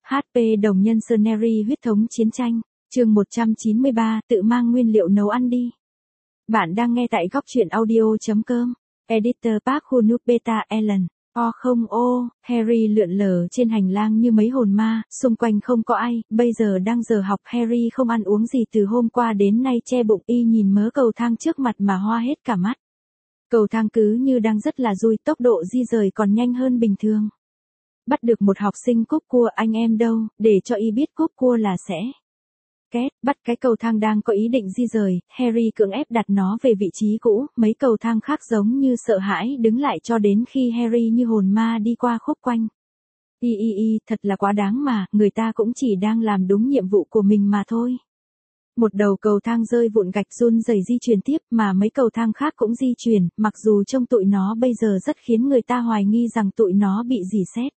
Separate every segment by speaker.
Speaker 1: HP đồng nhân Scenery huyết thống chiến tranh, chương 193, tự mang nguyên liệu nấu ăn đi. Bạn đang nghe tại góc truyện audio.com, Editor Park Hunuk Beta Ellen. Harry lượn lờ trên hành lang như mấy hồn ma, xung quanh không có ai, bây giờ đang giờ học Harry không ăn uống gì từ hôm qua đến nay che bụng y nhìn mớ cầu thang trước mặt mà hoa hết cả mắt. Cầu thang cứ như đang rất là dui, tốc độ di rời còn nhanh hơn bình thường. Bắt được một học sinh cúp cua, anh em đâu, để cho y biết cúp cua là sẽ. Bắt cái cầu thang đang có ý định di rời, Harry cưỡng ép đặt nó về vị trí cũ, mấy cầu thang khác giống như sợ hãi đứng lại cho đến khi Harry như hồn ma đi qua khúc quanh. Thật là quá đáng mà, người ta cũng chỉ đang làm đúng nhiệm vụ của mình mà thôi. Một đầu cầu thang rơi vụn gạch run rẩy di chuyển tiếp mà mấy cầu thang khác cũng di chuyển, mặc dù trông tụi nó bây giờ rất khiến người ta hoài nghi rằng tụi nó bị rỉ sét.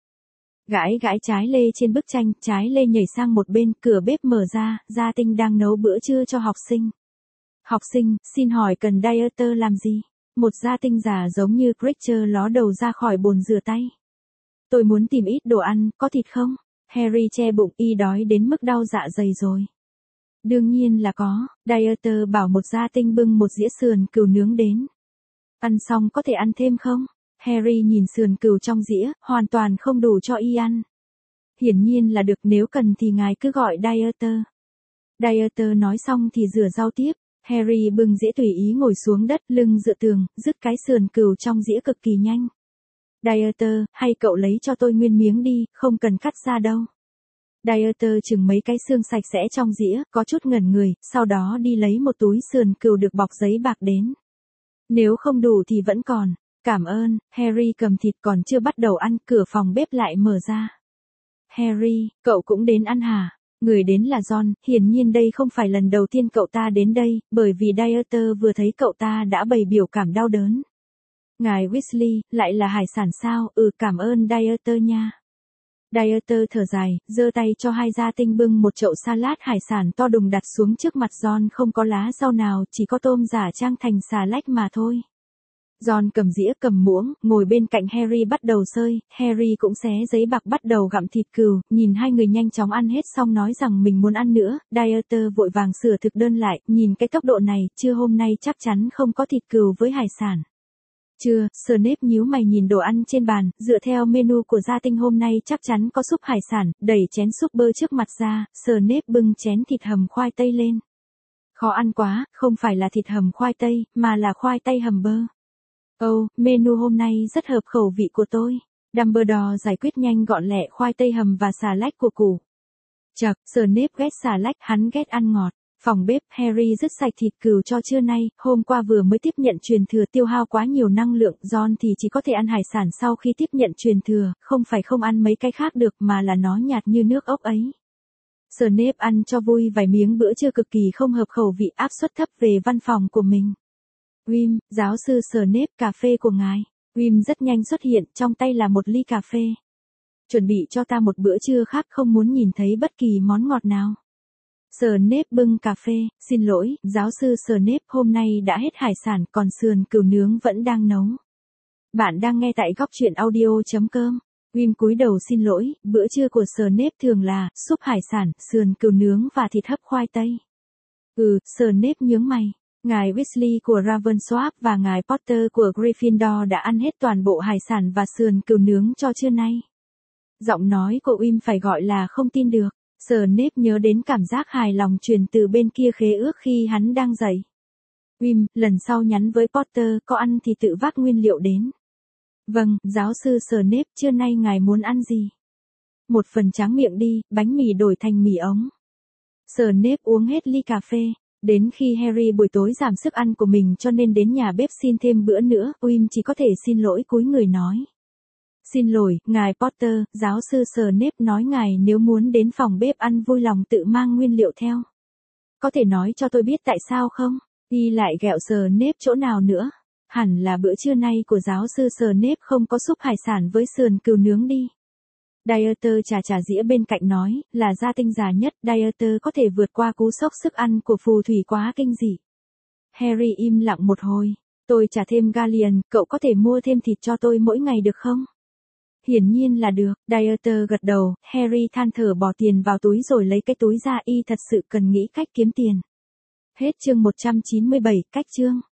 Speaker 1: Gãi trái lê trên bức tranh, trái lê nhảy sang một bên, cửa bếp mở ra, Gia Tinh đang nấu bữa trưa cho học sinh. Học sinh, xin hỏi cần dieter làm gì? Một Gia Tinh già giống như Creature ló đầu ra khỏi bồn rửa tay. Tôi muốn tìm ít đồ ăn, có thịt không? Harry che bụng, y đói đến mức đau dạ dày rồi. Đương nhiên là có, dieter bảo một Gia Tinh bưng một dĩa sườn cừu nướng đến. Ăn xong có thể ăn thêm không? Harry nhìn sườn cừu trong dĩa, hoàn toàn không đủ cho y ăn. Hiển nhiên là được, nếu cần thì ngài cứ gọi dieter. Dieter nói xong thì rửa rau tiếp. Harry bưng dĩa tùy ý ngồi xuống đất, lưng dựa tường, dứt cái sườn cừu trong dĩa cực kỳ nhanh. Dieter, hay cậu lấy cho tôi nguyên miếng đi, không cần cắt ra đâu. Dieter chừng mấy cái xương sạch sẽ trong dĩa, có chút ngẩn người, sau đó đi lấy một túi sườn cừu được bọc giấy bạc đến. Nếu không đủ thì vẫn còn. Cảm ơn. Harry cầm thịt còn chưa bắt đầu ăn, cửa phòng bếp lại mở ra. Harry, cậu cũng đến ăn hả? Người đến là John, hiển nhiên đây không phải lần đầu tiên cậu ta đến đây, bởi vì Dieter vừa thấy cậu ta đã bày biểu cảm đau đớn. Ngài Weasley, lại là hải sản sao? Cảm ơn Dieter nha. Dieter thở dài, giơ tay cho hai Gia Tinh bưng một chậu salad hải sản to đùng đặt xuống trước mặt John, không có lá rau nào, chỉ có tôm giả trang thành xà lách mà thôi. John cầm dĩa cầm muỗng, ngồi bên cạnh Harry bắt đầu xơi, Harry cũng xé giấy bạc bắt đầu gặm thịt cừu, nhìn hai người nhanh chóng ăn hết xong nói rằng mình muốn ăn nữa, Dieter vội vàng sửa thực đơn lại, nhìn cái tốc độ này, trưa hôm nay chắc chắn không có thịt cừu với hải sản. Trưa, Snape nhíu mày nhìn đồ ăn trên bàn, dựa theo menu của Gia Tinh hôm nay chắc chắn có súp hải sản, đẩy chén súp bơ trước mặt ra, Snape bưng chén thịt hầm khoai tây lên. Khó ăn quá, không phải là thịt hầm khoai tây, mà là khoai tây hầm bơ. Menu hôm nay rất hợp khẩu vị của tôi. Dumbledore giải quyết nhanh gọn lẹ khoai tây hầm và xà lách của củ. Chậc, Snape ghét xà lách, hắn ghét ăn ngọt. Phòng bếp, Harry dứt sạch thịt cừu cho trưa nay, hôm qua vừa mới tiếp nhận truyền thừa tiêu hao quá nhiều năng lượng, John thì chỉ có thể ăn hải sản sau khi tiếp nhận truyền thừa, không phải không ăn mấy cái khác được mà là nó nhạt như nước ốc ấy. Snape ăn cho vui vài miếng bữa trưa cực kỳ không hợp khẩu vị, áp suất thấp về văn phòng của mình. Wim, giáo sư Snape, cà phê của ngài. Wim rất nhanh xuất hiện, trong tay là một ly cà phê. Chuẩn bị cho ta một bữa trưa khác, không muốn nhìn thấy bất kỳ món ngọt nào. Snape bưng cà phê, xin lỗi, giáo sư Snape, hôm nay đã hết hải sản, còn sườn cừu nướng vẫn đang nấu. Bạn đang nghe tại góc truyện audio.com. Wim cúi đầu xin lỗi, bữa trưa của Snape thường là súp hải sản, sườn cừu nướng và thịt hấp khoai tây. Snape nhướng mày. Ngài Weasley của Ravensworth và ngài Potter của Gryffindor đã ăn hết toàn bộ hải sản và sườn cừu nướng cho trưa nay. Giọng nói của Wim phải gọi là không tin được. Snape nhớ đến cảm giác hài lòng truyền từ bên kia khế ước khi hắn đang dậy. Wim, lần sau nhắn với Potter, có ăn thì tự vác nguyên liệu đến. Vâng, giáo sư Snape, trưa nay ngài muốn ăn gì? Một phần tráng miệng đi, bánh mì đổi thành mì ống. Snape uống hết ly cà phê. Đến khi Harry buổi tối giảm sức ăn của mình cho nên đến nhà bếp xin thêm bữa nữa, Wim chỉ có thể xin lỗi cúi người nói. Xin lỗi, ngài Potter, giáo sư Snape nói ngài nếu muốn đến phòng bếp ăn vui lòng tự mang nguyên liệu theo. Có thể nói cho tôi biết tại sao không? Y lại ghẹo Snape chỗ nào nữa? Hẳn là bữa trưa nay của giáo sư Snape không có súp hải sản với sườn cừu nướng đi. Dieter chà dĩa bên cạnh nói, là Gia Tinh già nhất, Dieter có thể vượt qua cú sốc sức ăn của phù thủy quá kinh dị. Harry im lặng một hồi, tôi trả thêm galleon, cậu có thể mua thêm thịt cho tôi mỗi ngày được không? Hiển nhiên là được, Dieter gật đầu, Harry than thở bỏ tiền vào túi rồi lấy cái túi ra y thật sự cần nghĩ cách kiếm tiền. Hết chương 197, cách chương.